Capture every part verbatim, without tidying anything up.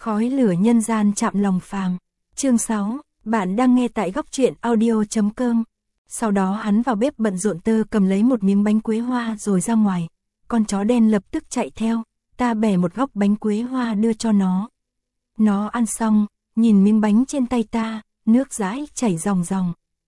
Khói lửa nhân gian chạm lòng phàm. Chương sáu, bạn đang nghe tại góc truyện audio chấm com. Sau đó hắn vào bếp bận rộn tơ cầm lấy một miếng bánh quế hoa rồi ra ngoài. Con chó đen lập tức chạy theo, ta bẻ một góc bánh quế hoa đưa cho nó. Nó ăn xong, nhìn miếng bánh trên tay ta, nước dãi chảy ròng ròng.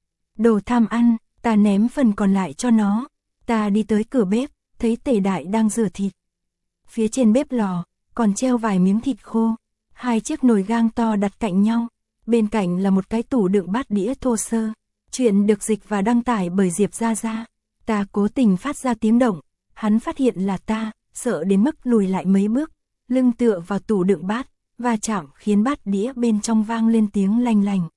Đồ tham ăn, ta ném phần còn lại cho nó. Ta đi tới cửa bếp, thấy Tề Đại đang rửa thịt. Phía trên bếp lò, còn treo vài miếng thịt khô. Hai chiếc nồi gang to đặt cạnh nhau. Bên cạnh là một cái tủ đựng bát đĩa thô sơ. Chuyện được dịch và đăng tải bởi Diệp Gia Gia. Ta cố tình phát ra tiếng động. Hắn phát hiện là ta, sợ đến mức lùi lại mấy bước. Lưng tựa vào tủ đựng bát, va chạm khiến bát đĩa bên trong vang lên tiếng lanh lành.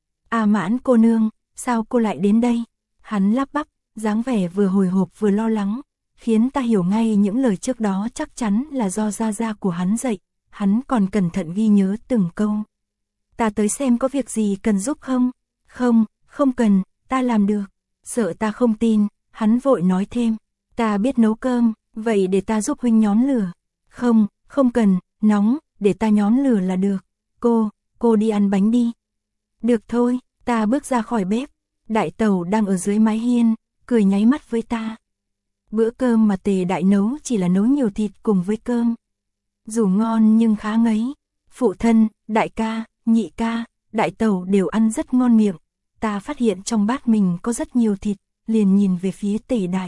À Mãn cô nương, sao cô lại đến đây? Hắn lắp bắp, dáng vẻ vừa hồi hộp vừa lo lắng. Khiến ta hiểu ngay những lời trước đó chắc chắn là do Gia Gia của hắn dạy. Hắn còn cẩn thận ghi nhớ từng câu. Ta tới xem có việc gì cần giúp không? Không, không cần, ta làm được. Sợ ta không tin, hắn vội nói thêm. Ta biết nấu cơm, vậy để ta giúp huynh nhóm lửa. Không, không cần, nóng, để ta nhóm lửa là được. Cô, cô đi ăn bánh đi. Được thôi, ta bước ra khỏi bếp. Đại Tẩu đang ở dưới mái hiên, cười nháy mắt với ta. Bữa cơm mà Tề Đại nấu chỉ là nấu nhiều thịt cùng với cơm. Dù ngon nhưng khá ngấy. Phụ thân, đại ca, nhị ca, Đại Tẩu đều ăn rất ngon miệng. Ta phát hiện trong bát mình có rất nhiều thịt, liền nhìn về phía Tề Đại.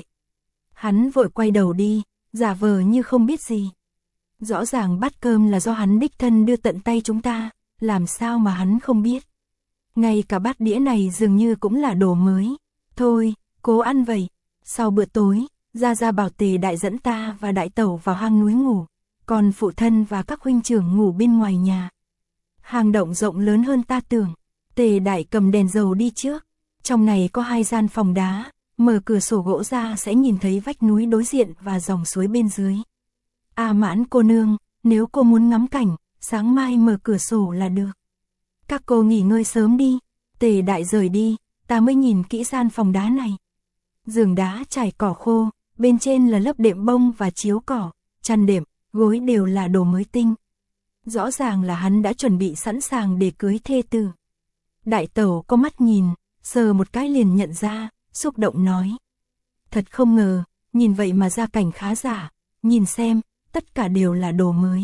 Hắn vội quay đầu đi, giả vờ như không biết gì. Rõ ràng bát cơm là do hắn đích thân đưa tận tay chúng ta, làm sao mà hắn không biết. Ngay cả bát đĩa này dường như cũng là đồ mới. Thôi, cố ăn vậy. Sau bữa tối, Gia Gia bảo Tề Đại dẫn ta và Đại Tẩu vào hang núi ngủ, còn phụ thân và các huynh trưởng ngủ bên ngoài nhà. Hang động rộng lớn hơn ta tưởng. Tề Đại cầm đèn dầu đi trước. Trong này có hai gian phòng đá, mở cửa sổ gỗ ra sẽ nhìn thấy vách núi đối diện và dòng suối bên dưới. À Mãn cô nương, nếu cô muốn ngắm cảnh, sáng mai mở cửa sổ là được. Các cô nghỉ ngơi sớm đi. Tề Đại rời đi, ta mới nhìn kỹ gian phòng đá này. Giường đá trải cỏ khô, bên trên là lớp đệm bông và chiếu cỏ, chăn đệm, gối đều là đồ mới tinh. Rõ ràng là hắn đã chuẩn bị sẵn sàng để cưới thê tử. Đại Tẩu có mắt nhìn, sờ một cái liền nhận ra, xúc động nói. Thật không ngờ, nhìn vậy mà gia cảnh khá giả, nhìn xem, tất cả đều là đồ mới.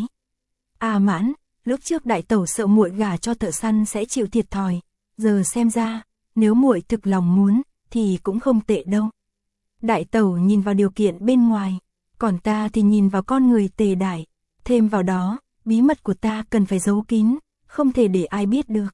À Mãn, lúc trước Đại Tẩu sợ muội gả cho thợ săn sẽ chịu thiệt thòi, giờ xem ra, nếu muội thực lòng muốn, thì cũng không tệ đâu. Đại Tẩu nhìn vào điều kiện bên ngoài, còn ta thì nhìn vào con người Tề Đại, thêm vào đó, bí mật của ta cần phải giấu kín, không thể để ai biết được.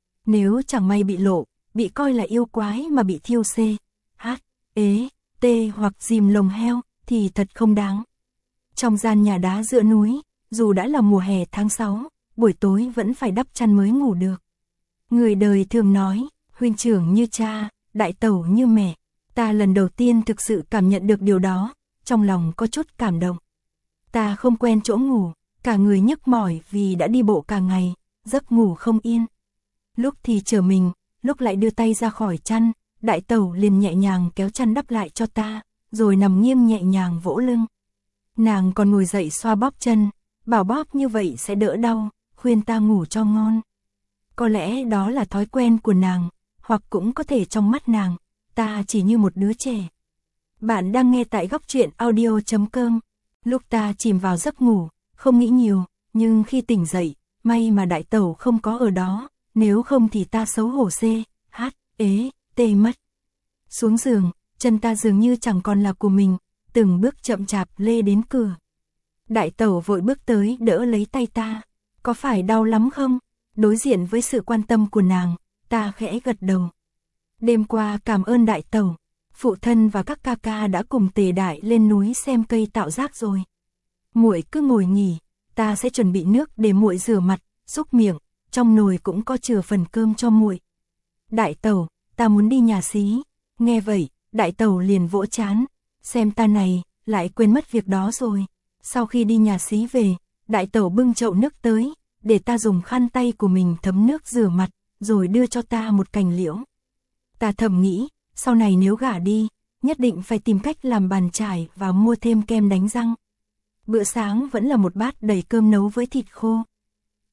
Nếu chẳng may bị lộ, bị coi là yêu quái mà bị thiêu C, H, ế, T hoặc dìm lồng heo, thì thật không đáng. Trong gian nhà đá giữa núi, dù đã là mùa hè tháng sáu, buổi tối vẫn phải đắp chăn mới ngủ được. Người đời thường nói, huynh trưởng như cha, Đại Tẩu như mẹ. Ta lần đầu tiên thực sự cảm nhận được điều đó, trong lòng có chút cảm động. Ta không quen chỗ ngủ, cả người nhức mỏi vì đã đi bộ cả ngày, giấc ngủ không yên. Lúc thì trở mình, lúc lại đưa tay ra khỏi chăn, Đại Tẩu liền nhẹ nhàng kéo chăn đắp lại cho ta, rồi nằm nghiêng nhẹ nhàng vỗ lưng. Nàng còn ngồi dậy xoa bóp chân, bảo bóp như vậy sẽ đỡ đau, khuyên ta ngủ cho ngon. Có lẽ đó là thói quen của nàng, hoặc cũng có thể trong mắt nàng, ta chỉ như một đứa trẻ. Bạn đang nghe tại góc truyện audio chấm com. Lúc ta chìm vào giấc ngủ, không nghĩ nhiều, nhưng khi tỉnh dậy, may mà Đại Tẩu không có ở đó, nếu không thì ta xấu hổ C, H, ế, T mất. Xuống giường, chân ta dường như chẳng còn là của mình, từng bước chậm chạp lê đến cửa. Đại Tẩu vội bước tới đỡ lấy tay ta. Có phải đau lắm không? Đối diện với sự quan tâm của nàng, ta khẽ gật đầu. Đêm qua cảm ơn Đại Tẩu, phụ thân và các ca ca đã cùng Tề Đại lên núi xem cây tạo rác rồi. Muội cứ ngồi nghỉ, ta sẽ chuẩn bị nước để muội rửa mặt, xúc miệng, trong nồi cũng có chừa phần cơm cho muội. Đại Tẩu, ta muốn đi nhà xí. Nghe vậy, Đại Tẩu liền vỗ trán, xem ta này, lại quên mất việc đó rồi. Sau khi đi nhà xí về, Đại Tẩu bưng chậu nước tới, để ta dùng khăn tay của mình thấm nước rửa mặt, rồi đưa cho ta một cành liễu. Ta thầm nghĩ, sau này nếu gả đi, nhất định phải tìm cách làm bàn chải và mua thêm kem đánh răng. Bữa sáng vẫn là một bát đầy cơm nấu với thịt khô.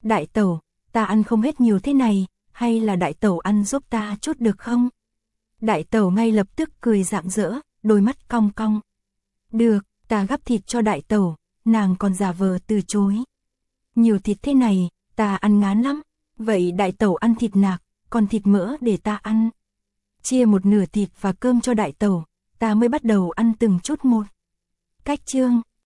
Đại tẩu, ta ăn không hết nhiều thế này, hay là đại tẩu ăn giúp ta chút được không? Đại tẩu ngay lập tức cười rạng rỡ, đôi mắt cong cong. Được, ta gắp thịt cho đại tẩu, nàng còn giả vờ từ chối. Nhiều thịt thế này, ta ăn ngán lắm, vậy đại tẩu ăn thịt nạc, còn thịt mỡ để ta ăn. Chia một nửa thịt và cơm cho đại tẩu, ta mới bắt đầu ăn từng chút một. Cách chương